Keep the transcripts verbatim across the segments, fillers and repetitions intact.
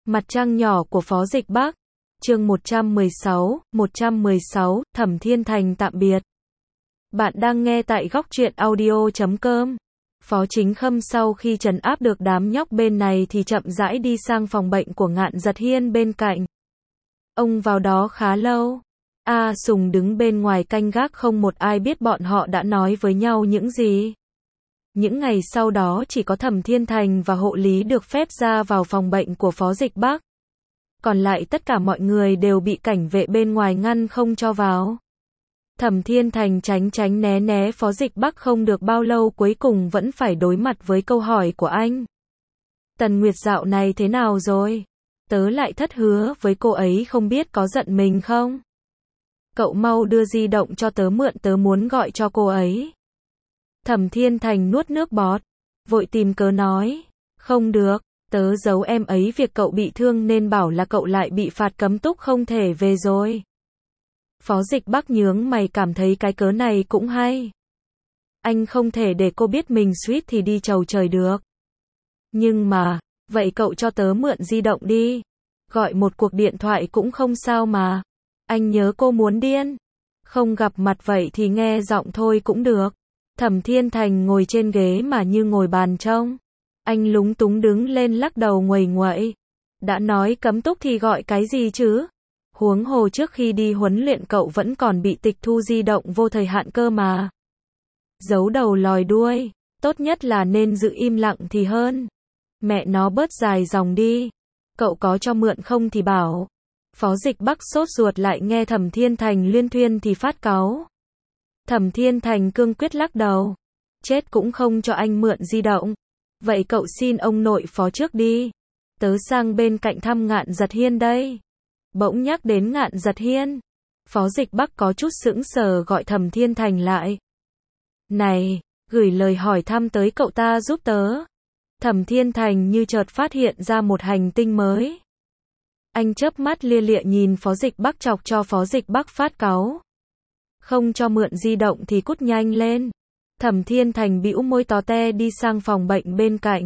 Mặt trăng nhỏ của Phó Dịch Bắc. Chương một trăm mười sáu, một trăm mười sáu, Thẩm Thiên Thành tạm biệt. Bạn đang nghe tại góc truyện audio chấm com. Phó Chính Khâm sau khi trấn áp được đám nhóc bên này thì chậm rãi đi sang phòng bệnh của Ngạn Giật Hiên bên cạnh. Ông vào đó khá lâu. A Sùng đứng bên ngoài canh gác, không một ai biết bọn họ đã nói với nhau những gì. Những ngày sau đó chỉ có Thẩm Thiên Thành và hộ lý được phép ra vào phòng bệnh của Phó Dịch Bắc. Còn lại tất cả mọi người đều bị cảnh vệ bên ngoài ngăn không cho vào. Thẩm Thiên Thành tránh tránh né né Phó Dịch Bắc không được bao lâu, cuối cùng vẫn phải đối mặt với câu hỏi của anh. Tần Nguyệt dạo này thế nào rồi? Tớ lại thất hứa với cô ấy, không biết có giận mình không? Cậu mau đưa di động cho tớ mượn, tớ muốn gọi cho cô ấy. Thẩm Thiên Thành nuốt nước bọt, vội tìm cớ nói, không được, tớ giấu em ấy việc cậu bị thương nên bảo là cậu lại bị phạt cấm túc không thể về rồi. Phó Dịch Bắc nhướng mày, cảm thấy cái cớ này cũng hay. Anh không thể để cô biết mình suýt thì đi chầu trời được. Nhưng mà, vậy cậu cho tớ mượn di động đi. Gọi một cuộc điện thoại cũng không sao mà. Anh nhớ cô muốn điên. Không gặp mặt vậy thì nghe giọng thôi cũng được. Thẩm Thiên Thành ngồi trên ghế mà như ngồi bàn trông. Anh lúng túng đứng lên lắc đầu nguầy nguậy. Đã nói cấm túc thì gọi cái gì chứ? Huống hồ trước khi đi huấn luyện cậu vẫn còn bị tịch thu di động vô thời hạn cơ mà. Giấu đầu lòi đuôi, tốt nhất là nên giữ im lặng thì hơn. Mẹ nó bớt dài dòng đi. Cậu có cho mượn không thì bảo. Phó Dịch Bắc sốt ruột, lại nghe Thẩm Thiên Thành liên thuyên thì phát cáu. Thẩm Thiên Thành cương quyết lắc đầu. Chết cũng không cho anh mượn di động. Vậy cậu xin ông nội Phó trước đi. Tớ sang bên cạnh thăm Ngạn Giật Hiên đây. Bỗng nhắc đến Ngạn Giật Hiên. Phó Dịch Bắc có chút sững sờ, gọi Thẩm Thiên Thành lại. Này, gửi lời hỏi thăm tới cậu ta giúp tớ. Thẩm Thiên Thành như chợt phát hiện ra một hành tinh mới. Anh chớp mắt lia lịa nhìn Phó Dịch Bắc, chọc cho Phó Dịch Bắc phát cáu. Không cho mượn di động thì cút nhanh lên. Thẩm Thiên Thành bĩu môi tó te đi sang phòng bệnh bên cạnh.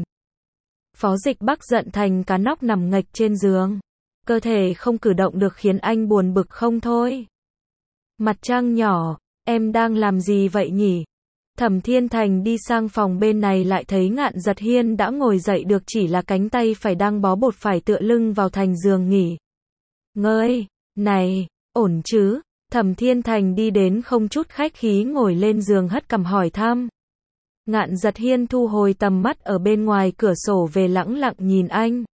Phó Dịch Bắc giận thành cá nóc nằm nghệch trên giường. Cơ thể không cử động được khiến anh buồn bực không thôi. Mặt trăng nhỏ, em đang làm gì vậy nhỉ? Thẩm Thiên Thành đi sang phòng bên này lại thấy Ngạn Giật Hiên đã ngồi dậy được, chỉ là cánh tay phải đang bó bột, phải tựa lưng vào thành giường nghỉ ngơi. Này, ổn chứ? Thẩm Thiên Thành đi đến không chút khách khí ngồi lên giường, hất cằm hỏi thăm. Ngạn Giật Hiên thu hồi tầm mắt ở bên ngoài cửa sổ về, lẳng lặng nhìn anh.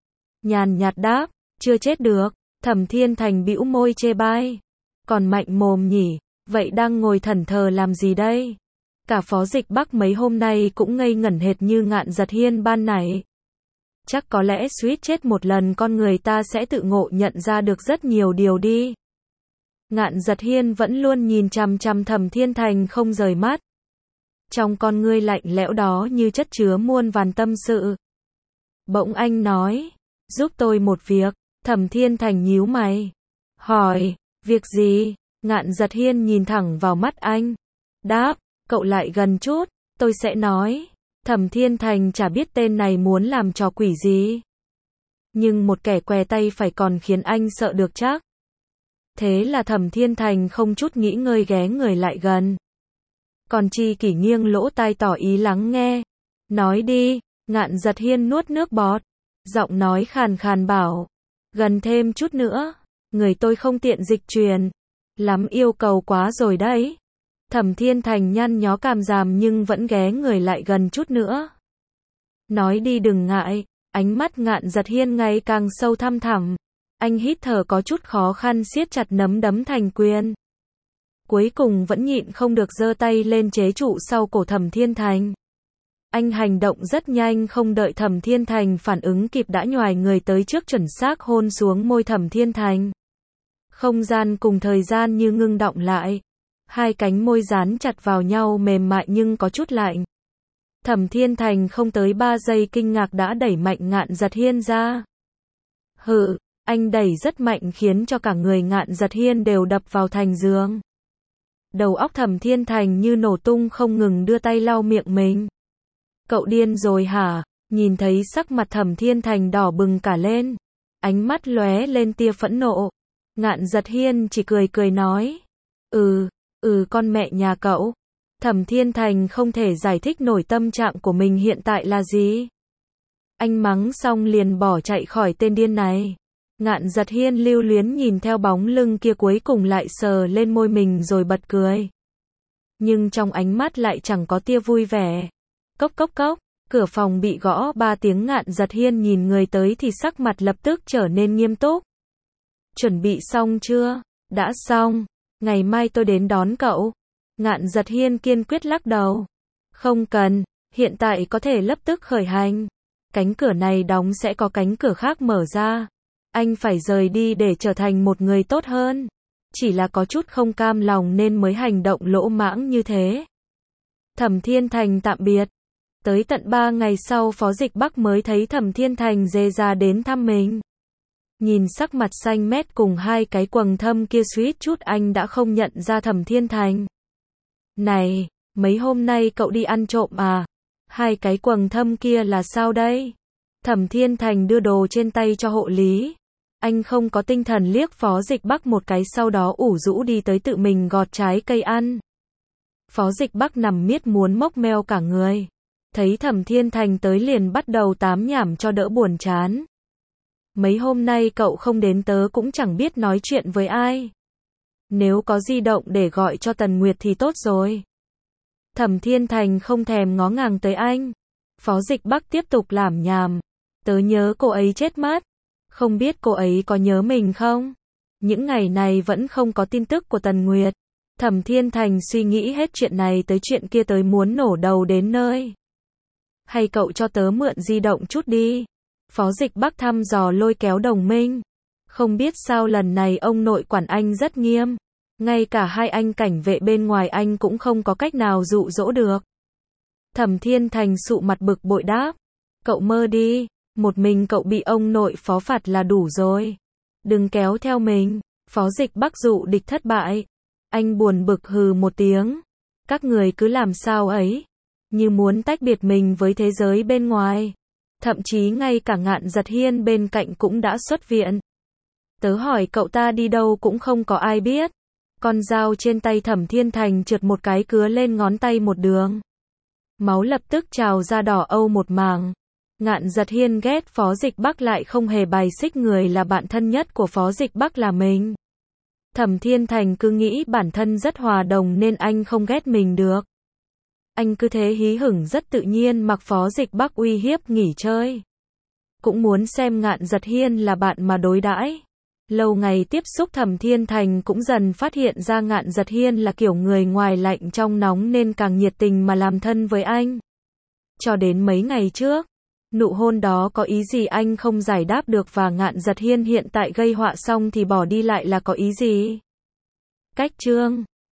Nhàn nhạt đáp, chưa chết được. Thẩm Thiên Thành bĩu môi chê bai. Còn mạnh mồm nhỉ, vậy đang ngồi thẫn thờ làm gì đây? Cả Phó Dịch Bắc mấy hôm nay cũng ngây ngẩn hệt như Ngạn Giật Hiên ban nãy. Chắc có lẽ suýt chết một lần con người ta sẽ tự ngộ nhận ra được rất nhiều điều đi. Ngạn Giật Hiên vẫn luôn nhìn chằm chằm Thẩm Thiên Thành không rời mắt. Trong con ngươi lạnh lẽo đó như chất chứa muôn vàn tâm sự. Bỗng anh nói, giúp tôi một việc. Thẩm Thiên Thành nhíu mày. Hỏi, việc gì? Ngạn Giật Hiên nhìn thẳng vào mắt anh. Đáp, cậu lại gần chút, tôi sẽ nói. Thẩm Thiên Thành chả biết tên này muốn làm trò quỷ gì. Nhưng một kẻ què tay phải còn khiến anh sợ được chắc. Thế là Thẩm Thiên Thành không chút nghĩ ngơi ghé người lại gần. Còn Chi Kỷ nghiêng lỗ tai tỏ ý lắng nghe. Nói đi. Ngạn Giật Hiên nuốt nước bọt. Giọng nói khàn khàn bảo. Gần thêm chút nữa. Người tôi không tiện dịch truyền. Lắm yêu cầu quá rồi đấy. Thẩm Thiên Thành nhăn nhó cằm ràm nhưng vẫn ghé người lại gần chút nữa. Nói đi đừng ngại. Ánh mắt Ngạn Giật Hiên ngày càng sâu thăm thẳm. Anh hít thở có chút khó khăn, siết chặt nắm đấm thành quyền. Cuối cùng vẫn nhịn không được giơ tay lên chế trụ sau cổ Thẩm Thiên Thành. Anh hành động rất nhanh, không đợi Thẩm Thiên Thành phản ứng kịp đã nhoài người tới trước, chuẩn xác hôn xuống môi Thẩm Thiên Thành. Không gian cùng thời gian như ngưng đọng lại. Hai cánh môi dán chặt vào nhau, mềm mại nhưng có chút lạnh. Thẩm Thiên Thành không tới ba giây kinh ngạc đã đẩy mạnh Ngạn Giật Hiên ra. Hự, anh đẩy rất mạnh khiến cho cả người Ngạn Giật Hiên đều đập vào thành giường. Đầu óc Thẩm Thiên Thành như nổ tung, không ngừng đưa tay lau miệng mình. Cậu điên rồi hả? Nhìn thấy sắc mặt Thẩm Thiên Thành đỏ bừng cả lên. Ánh mắt lóe lên tia phẫn nộ. Ngạn Giật Hiên chỉ cười cười nói. Ừ, ừ con mẹ nhà cậu. Thẩm Thiên Thành không thể giải thích nổi tâm trạng của mình hiện tại là gì. Anh mắng xong liền bỏ chạy khỏi tên điên này. Ngạn Giật Hiên lưu luyến nhìn theo bóng lưng kia cuối cùng lại sờ lên môi mình rồi bật cười. Nhưng trong ánh mắt lại chẳng có tia vui vẻ. Cốc cốc cốc, cửa phòng bị gõ ba tiếng. Ngạn Giật Hiên nhìn người tới thì sắc mặt lập tức trở nên nghiêm túc. Chuẩn bị xong chưa? Đã xong, ngày mai tôi đến đón cậu. Ngạn Giật Hiên kiên quyết lắc đầu. Không cần, hiện tại có thể lập tức khởi hành. Cánh cửa này đóng sẽ có cánh cửa khác mở ra. Anh phải rời đi để trở thành một người tốt hơn. Chỉ là có chút không cam lòng nên mới hành động lỗ mãng như thế. Thẩm Thiên Thành tạm biệt. Tới tận ba ngày sau Phó Dịch Bắc mới thấy Thẩm Thiên Thành dề ra đến thăm mình. Nhìn sắc mặt xanh mét cùng hai cái quầng thâm kia suýt chút anh đã không nhận ra Thẩm Thiên Thành. Này, mấy hôm nay cậu đi ăn trộm à? Hai cái quầng thâm kia là sao đây? Thẩm Thiên Thành đưa đồ trên tay cho hộ lý. Anh không có tinh thần liếc Phó Dịch Bắc một cái sau đó ủ rũ đi tới tự mình gọt trái cây ăn. Phó Dịch Bắc nằm miết muốn mốc meo cả người. Thấy Thẩm Thiên Thành tới liền bắt đầu tám nhảm cho đỡ buồn chán. Mấy hôm nay cậu không đến tớ cũng chẳng biết nói chuyện với ai. Nếu có di động để gọi cho Tần Nguyệt thì tốt rồi. Thẩm Thiên Thành không thèm ngó ngàng tới anh. Phó Dịch Bắc tiếp tục lảm nhảm. Tớ nhớ cô ấy chết mất. Không biết cô ấy có nhớ mình không? Những ngày này vẫn không có tin tức của Tần Nguyệt. Thẩm Thiên Thành suy nghĩ hết chuyện này tới chuyện kia tới muốn nổ đầu đến nơi. Hay cậu cho tớ mượn di động chút đi. Phó Dịch Bắc thăm dò lôi kéo Đồng Minh. Không biết sao lần này ông nội quản anh rất nghiêm. Ngay cả hai anh cảnh vệ bên ngoài anh cũng không có cách nào dụ dỗ được. Thẩm Thiên Thành sụ mặt bực bội đáp. Cậu mơ đi. Một mình cậu bị ông nội phó phạt là đủ rồi. Đừng kéo theo mình. Phó Dịch Bắc dụ địch thất bại. Anh buồn bực hừ một tiếng. Các người cứ làm sao ấy. Như muốn tách biệt mình với thế giới bên ngoài. Thậm chí ngay cả Ngạn Giật Hiên bên cạnh cũng đã xuất viện. Tớ hỏi cậu ta đi đâu cũng không có ai biết. Con dao trên tay Thẩm Thiên Thành trượt một cái cứa lên ngón tay một đường. Máu lập tức trào ra đỏ âu một mảng. Ngạn Giật Hiên ghét Phó Dịch Bắc lại không hề bài xích người là bạn thân nhất của Phó Dịch Bắc là mình. Thẩm Thiên Thành cứ nghĩ bản thân rất hòa đồng nên anh không ghét mình được. Anh cứ thế hí hửng rất tự nhiên mặc Phó Dịch Bắc uy hiếp nghỉ chơi. Cũng muốn xem Ngạn Giật Hiên là bạn mà đối đãi. Lâu ngày tiếp xúc Thẩm Thiên Thành cũng dần phát hiện ra Ngạn Giật Hiên là kiểu người ngoài lạnh trong nóng nên càng nhiệt tình mà làm thân với anh. Cho đến mấy ngày trước, nụ hôn đó có ý gì anh không giải đáp được và Ngạn Giật Hiên hiện tại gây họa xong thì bỏ đi lại là có ý gì? Cách chương